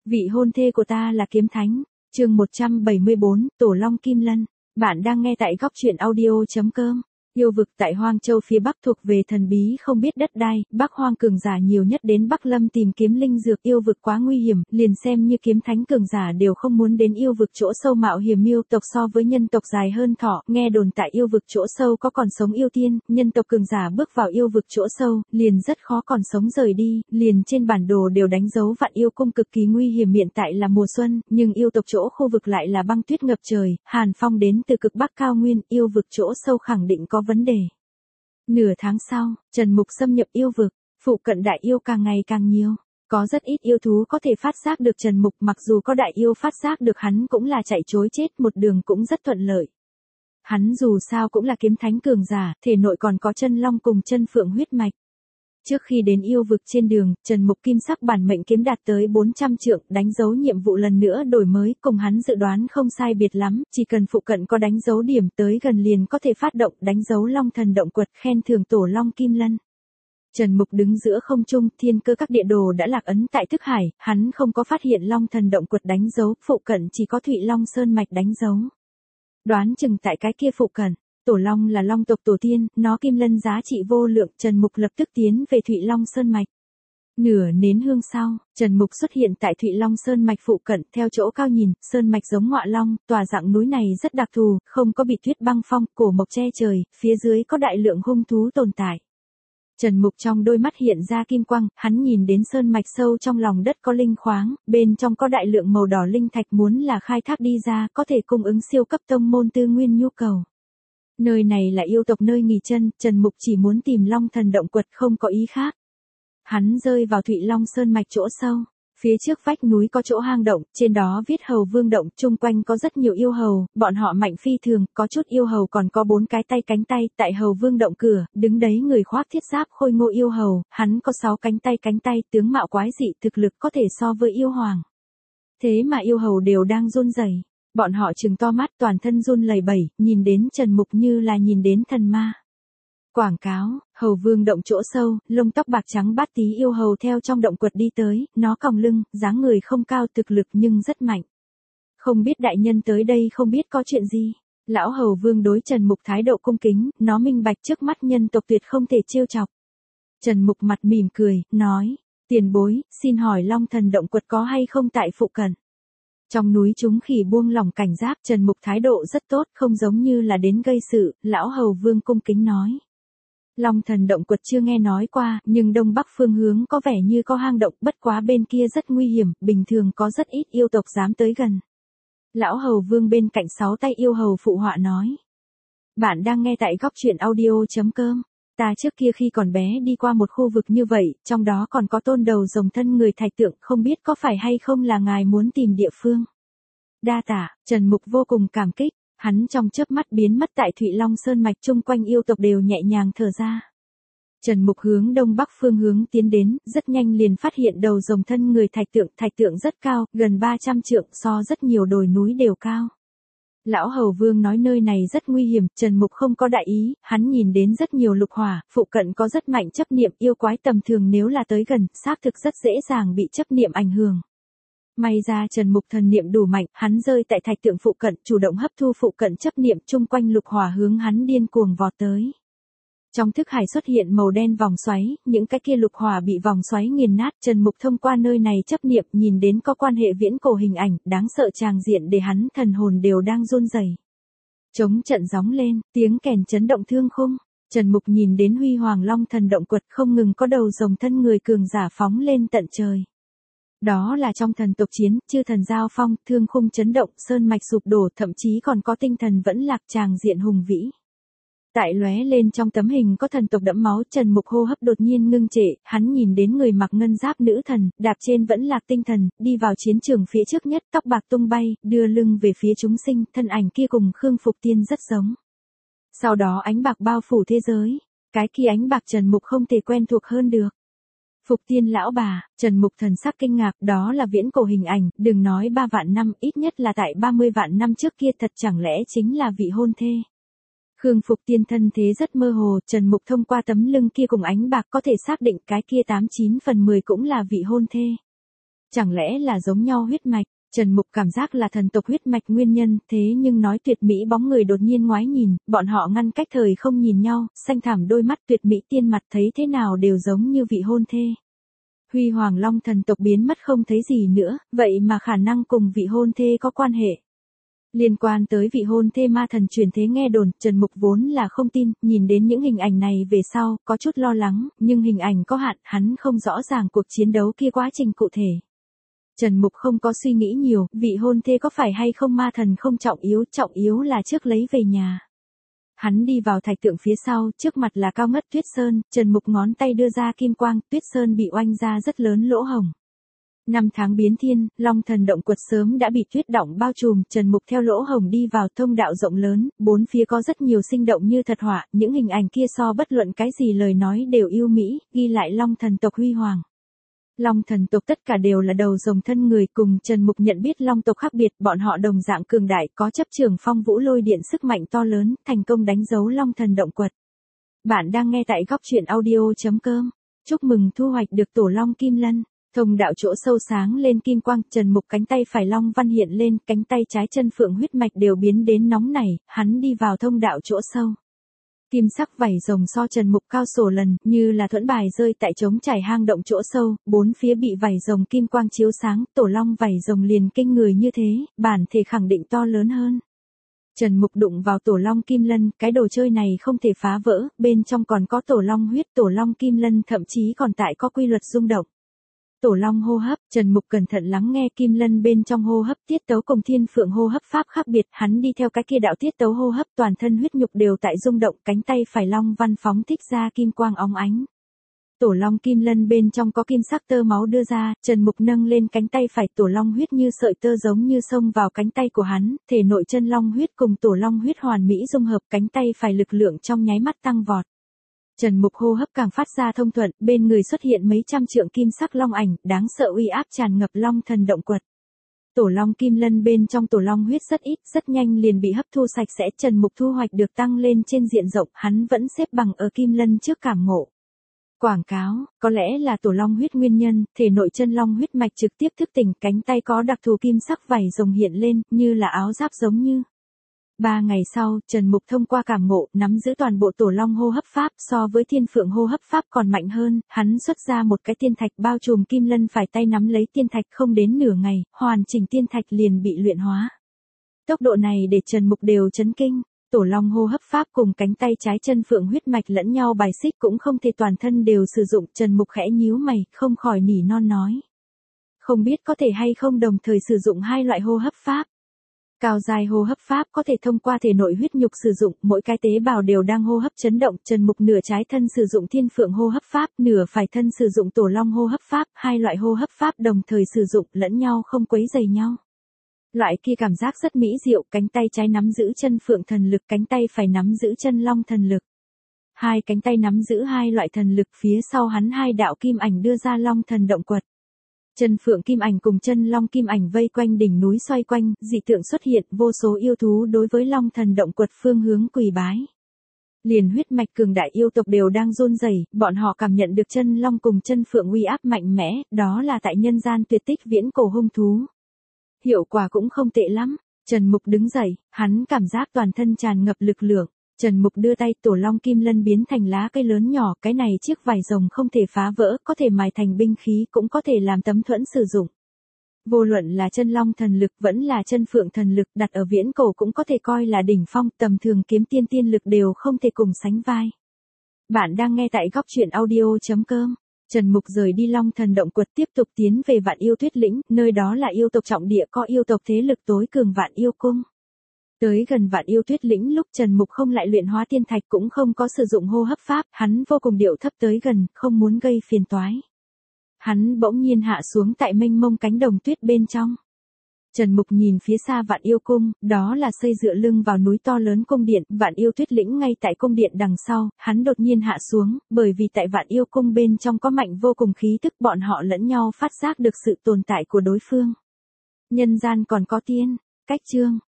Vị hôn thê của ta là kiếm thánh. Chương 174, Tổ Long Kim Lân. Bạn đang nghe tại góc truyện audio.com. Yêu vực tại Hoang Châu phía Bắc thuộc về thần bí không biết đất đai, Bắc Hoang cường giả nhiều nhất đến Bắc Lâm tìm kiếm linh dược. Yêu vực quá nguy hiểm, liền xem như kiếm thánh cường giả đều không muốn đến yêu vực chỗ sâu mạo hiểm. Yêu tộc so với nhân tộc dài hơn thọ, nghe đồn tại yêu vực chỗ sâu có còn sống yêu tiên, nhân tộc cường giả bước vào yêu vực chỗ sâu, liền rất khó còn sống rời đi, liền trên bản đồ đều đánh dấu Vạn Yêu Cung cực kỳ nguy hiểm. Hiện tại là mùa xuân, nhưng yêu tộc chỗ khu vực lại là băng tuyết ngập trời, hàn phong đến từ cực Bắc cao nguyên, yêu vực chỗ sâu khẳng định có vấn đề. Nửa tháng sau, Trần Mục xâm nhập yêu vực, phụ cận đại yêu càng ngày càng nhiều. Có rất ít yêu thú có thể phát giác được Trần Mục, mặc dù có đại yêu phát giác được hắn cũng là chạy trối chết, một đường cũng rất thuận lợi. Hắn dù sao cũng là kiếm thánh cường giả, thể nội còn có chân long cùng chân phượng huyết mạch. Trước khi đến yêu vực trên đường, Trần Mục kim sắc bản mệnh kiếm đạt tới 400 trượng, đánh dấu nhiệm vụ lần nữa đổi mới, cùng hắn dự đoán không sai biệt lắm, chỉ cần phụ cận có đánh dấu điểm tới gần liền có thể phát động đánh dấu Long Thần Động Quật, khen thưởng Tổ Long Kim Lân. Trần Mục đứng giữa không trung, thiên cơ các địa đồ đã lạc ấn tại thức hải, hắn không có phát hiện Long Thần Động Quật đánh dấu, phụ cận chỉ có Thụy Long Sơn Mạch đánh dấu. Đoán chừng tại cái kia phụ cận. Tổ Long là Long tộc tổ tiên, nó kim lân giá trị vô lượng, Trần Mục lập tức tiến về Thụy Long Sơn Mạch. Nửa nén hương sau, Trần Mục xuất hiện tại Thụy Long Sơn Mạch phụ cận, theo chỗ cao nhìn, Sơn Mạch giống ngọa long, tòa dạng núi này rất đặc thù, không có bị tuyết băng phong, cổ mộc che trời, phía dưới có đại lượng hung thú tồn tại. Trần Mục trong đôi mắt hiện ra kim quang, hắn nhìn đến sơn mạch sâu trong lòng đất có linh khoáng, bên trong có đại lượng màu đỏ linh thạch, muốn là khai thác đi ra, có thể cung ứng siêu cấp tông môn tư nguyên nhu cầu. Nơi này là yêu tộc nơi nghỉ chân, Trần Mục chỉ muốn tìm Long Thần Động Quật, không có ý khác. Hắn rơi vào Thụy Long Sơn Mạch chỗ sâu, phía trước vách núi có chỗ hang động, trên đó viết Hầu Vương Động, chung quanh có rất nhiều yêu hầu, bọn họ mạnh phi thường, có chút yêu hầu còn có 4 cái tay cánh tay, tại Hầu Vương Động cửa, đứng đấy người khoác thiết giáp khôi ngô yêu hầu, hắn có 6 cánh tay, tướng mạo quái dị, thực lực có thể so với yêu hoàng. Thế mà yêu hầu đều đang run rẩy. Bọn họ trừng to mắt, toàn thân run lẩy bẩy, nhìn đến Trần Mục như là nhìn đến thần ma. Quảng cáo, Hầu Vương Động chỗ sâu, lông tóc bạc trắng bát tí yêu hầu theo trong động quật đi tới, nó còng lưng, dáng người không cao, thực lực nhưng rất mạnh. Không biết đại nhân tới đây không biết có chuyện gì. Lão Hầu Vương đối Trần Mục thái độ cung kính, nó minh bạch trước mắt nhân tộc tuyệt không thể trêu chọc. Trần Mục mặt mỉm cười, nói, tiền bối, xin hỏi Long Thần Động Quật có hay không tại phụ cận? Trong núi chúng khỉ buông lỏng cảnh giác, Trần Mục thái độ rất tốt, không giống như là đến gây sự, lão Hầu Vương cung kính nói. Long Thần Động Quật chưa nghe nói qua, nhưng đông bắc phương hướng có vẻ như có hang động, bất quá bên kia rất nguy hiểm, bình thường có rất ít yêu tộc dám tới gần. Lão Hầu Vương bên cạnh 6 tay yêu hầu phụ họa nói. Bạn đang nghe tại góc truyện audio.com. Ta trước kia khi còn bé đi qua một khu vực như vậy, trong đó còn có tôn đầu rồng thân người thạch tượng, không biết có phải hay không là ngài muốn tìm địa phương. Đa tạ, Trần Mục vô cùng cảm kích, hắn trong chớp mắt biến mất tại Thụy Long Sơn Mạch, chung quanh yêu tộc đều nhẹ nhàng thở ra. Trần Mục hướng đông bắc phương hướng tiến đến, rất nhanh liền phát hiện đầu rồng thân người thạch tượng rất cao, gần 300 trượng, so rất nhiều đồi núi đều cao. Lão Hầu Vương nói nơi này rất nguy hiểm, Trần Mục không có đại ý, hắn nhìn đến rất nhiều lục hỏa, phụ cận có rất mạnh chấp niệm, yêu quái tầm thường nếu là tới gần, xác thực rất dễ dàng bị chấp niệm ảnh hưởng. May ra Trần Mục thần niệm đủ mạnh, hắn rơi tại thạch tượng phụ cận, chủ động hấp thu phụ cận chấp niệm, chung quanh lục hỏa hướng hắn điên cuồng vọt tới. Trong thức hải xuất hiện màu đen vòng xoáy, những cái kia lục hỏa bị vòng xoáy nghiền nát, Trần Mục thông qua nơi này chấp niệm nhìn đến có quan hệ viễn cổ hình ảnh, đáng sợ tràng diện để hắn thần hồn đều đang run rẩy. Chống trận gióng lên, tiếng kèn chấn động thương khung, Trần Mục nhìn đến huy hoàng Long Thần Động Quật, không ngừng có đầu rồng thân người cường giả phóng lên tận trời. Đó là trong thần tộc chiến, chư thần giao phong, thương khung chấn động, sơn mạch sụp đổ, thậm chí còn có tinh thần vẫn lạc, tràng diện hùng vĩ. Tại lóe lên trong tấm hình có thần tộc đẫm máu, Trần Mục hô hấp đột nhiên ngưng trệ, hắn nhìn đến người mặc ngân giáp nữ thần, đạp trên vẫn lạc tinh thần, đi vào chiến trường phía trước nhất, tóc bạc tung bay, đưa lưng về phía chúng sinh, thân ảnh kia cùng Khương Phục Tiên rất giống. Sau đó ánh bạc bao phủ thế giới, cái kia ánh bạc Trần Mục không thể quen thuộc hơn được. Phục Tiên lão bà, Trần Mục thần sắc kinh ngạc, đó là viễn cổ hình ảnh, đừng nói 3 vạn năm, ít nhất là tại 30 vạn năm trước kia, thật chẳng lẽ chính là vị hôn thê. Khương Phục Tiên thân thế rất mơ hồ, Trần Mục thông qua tấm lưng kia cùng ánh bạc có thể xác định cái kia 89/10 cũng là vị hôn thê. Chẳng lẽ là giống nhau huyết mạch? Trần Mục cảm giác là thần tộc huyết mạch nguyên nhân, thế nhưng nói tuyệt mỹ bóng người đột nhiên ngoái nhìn, bọn họ ngăn cách thời không nhìn nhau, xanh thẳm đôi mắt tuyệt mỹ tiên mặt thấy thế nào đều giống như vị hôn thê. Huy Hoàng Long thần tộc biến mất không thấy gì nữa, vậy mà khả năng cùng vị hôn thê có quan hệ. Liên quan tới vị hôn thê ma thần truyền thế nghe đồn, Trần Mục vốn là không tin, nhìn đến những hình ảnh này về sau, có chút lo lắng, nhưng hình ảnh có hạn, hắn không rõ ràng cuộc chiến đấu kia quá trình cụ thể. Trần Mục không có suy nghĩ nhiều, vị hôn thê có phải hay không ma thần không trọng yếu là trước lấy về nhà. Hắn đi vào thạch tượng phía sau, trước mặt là cao ngất tuyết sơn, Trần Mục ngón tay đưa ra kim quang, tuyết sơn bị oanh ra rất lớn lỗ hổng. 5 tháng biến thiên, Long thần động quật sớm đã bị tuyết đọng bao trùm, Trần Mục theo lỗ hổng đi vào thông đạo rộng lớn, bốn phía có rất nhiều sinh động như thật họa, những hình ảnh kia so bất luận cái gì lời nói đều yêu mỹ, ghi lại Long thần tộc huy hoàng. Long thần tộc tất cả đều là đầu rồng thân người, cùng Trần Mục nhận biết Long tộc khác biệt, bọn họ đồng dạng cường đại, có chấp trường phong vũ lôi điện sức mạnh to lớn, thành công đánh dấu Long thần động quật. Bạn đang nghe tại góc truyện audio.com. Chúc mừng thu hoạch được tổ Long Kim Lân. Thông đạo chỗ sâu sáng lên kim quang, Trần Mục cánh tay phải long văn hiện lên, cánh tay trái chân phượng huyết mạch đều biến đến nóng nảy, hắn đi vào thông đạo chỗ sâu. Kim sắc vảy rồng so Trần Mục cao sổ lần, như là thuẫn bài rơi tại trống trải hang động chỗ sâu, bốn phía bị vảy rồng kim quang chiếu sáng, tổ long vảy rồng liền kinh người như thế, bản thể khẳng định to lớn hơn. Trần Mục đụng vào tổ long kim lân, cái đồ chơi này không thể phá vỡ, bên trong còn có tổ long huyết, tổ long kim lân thậm chí còn tại có quy luật rung động. Tổ long hô hấp, Trần Mục cẩn thận lắng nghe kim lân bên trong hô hấp tiết tấu cùng thiên phượng hô hấp pháp khác biệt, hắn đi theo cái kia đạo tiết tấu hô hấp toàn thân huyết nhục đều tại rung động, cánh tay phải long văn phóng thích ra kim quang óng ánh. Tổ long kim lân bên trong có kim sắc tơ máu đưa ra, Trần Mục nâng lên cánh tay phải, tổ long huyết như sợi tơ giống như xông vào cánh tay của hắn, thể nội chân long huyết cùng tổ long huyết hoàn mỹ dung hợp, cánh tay phải lực lượng trong nháy mắt tăng vọt. Trần Mục hô hấp càng phát ra thông thuận, bên người xuất hiện mấy trăm trượng kim sắc long ảnh, đáng sợ uy áp tràn ngập Long thần động quật. Tổ long kim lân bên trong tổ long huyết rất ít, rất nhanh liền bị hấp thu sạch sẽ, Trần Mục thu hoạch được tăng lên trên diện rộng, hắn vẫn xếp bằng ở kim lân trước cảm ngộ. Quảng cáo, có lẽ là tổ long huyết nguyên nhân, thể nội chân long huyết mạch trực tiếp thức tỉnh, cánh tay có đặc thù kim sắc vảy rồng hiện lên, như là áo giáp giống như. 3 ngày sau, Trần Mục thông qua cảm ngộ, nắm giữ toàn bộ tổ long hô hấp pháp, so với thiên phượng hô hấp pháp còn mạnh hơn, hắn xuất ra một cái tiên thạch bao trùm kim lân, phải tay nắm lấy tiên thạch, không đến nửa ngày, hoàn chỉnh tiên thạch liền bị luyện hóa. Tốc độ này để Trần Mục đều chấn kinh, tổ long hô hấp pháp cùng cánh tay trái chân phượng huyết mạch lẫn nhau bài xích, cũng không thể toàn thân đều sử dụng, Trần Mục khẽ nhíu mày, không khỏi nỉ non nói. Không biết có thể hay không đồng thời sử dụng hai loại hô hấp pháp. Cao giai hô hấp pháp có thể thông qua thể nội huyết nhục sử dụng, mỗi cái tế bào đều đang hô hấp chấn động, Trần Mục nửa trái thân sử dụng thiên phượng hô hấp pháp, nửa phải thân sử dụng tổ long hô hấp pháp, hai loại hô hấp pháp đồng thời sử dụng, lẫn nhau không quấy rầy nhau. Loại kia cảm giác rất mỹ diệu, cánh tay trái nắm giữ chân phượng thần lực, cánh tay phải nắm giữ chân long thần lực. Hai cánh tay nắm giữ hai loại thần lực, phía sau hắn hai đạo kim ảnh đưa ra long thần động quật. Chân phượng kim ảnh cùng chân long kim ảnh vây quanh đỉnh núi xoay quanh, dị tượng xuất hiện, vô số yêu thú đối với long thần động quật phương hướng quỳ bái. Liền huyết mạch cường đại yêu tộc đều đang run rẩy, bọn họ cảm nhận được chân long cùng chân phượng uy áp mạnh mẽ, đó là tại nhân gian tuyệt tích viễn cổ hung thú. Hiệu quả cũng không tệ lắm. Trần Mục đứng dậy, hắn cảm giác toàn thân tràn ngập lực lượng. Trần Mục đưa tay, tổ long kim lân biến thành lá cây lớn nhỏ, cái này chiếc vảy rồng không thể phá vỡ, có thể mài thành binh khí, cũng có thể làm tấm thuẫn sử dụng. Vô luận là chân long thần lực vẫn là chân phượng thần lực, đặt ở viễn cổ cũng có thể coi là đỉnh phong, tầm thường kiếm tiên lực đều không thể cùng sánh vai. Bạn đang nghe tại góc truyện audio.com. Trần Mục rời đi Long thần động quật, tiếp tục tiến về Vạn Yêu Tuyết Lĩnh, nơi đó là yêu tộc trọng địa, có yêu tộc thế lực tối cường Vạn Yêu Cung. Tới gần Vạn Yêu Tuyết Lĩnh lúc Trần Mục không lại luyện hóa tiên thạch, cũng không có sử dụng hô hấp pháp, hắn vô cùng điệu thấp tới gần, không muốn gây phiền toái. Hắn bỗng nhiên hạ xuống tại mênh mông cánh đồng tuyết bên trong. Trần Mục nhìn phía xa Vạn Yêu Cung, đó là xây dựa lưng vào núi to lớn cung điện, Vạn Yêu Tuyết Lĩnh ngay tại cung điện đằng sau, hắn đột nhiên hạ xuống, bởi vì tại Vạn Yêu Cung bên trong có mạnh vô cùng khí tức, bọn họ lẫn nhau phát giác được sự tồn tại của đối phương. Nhân gian còn có tiên, cách chương.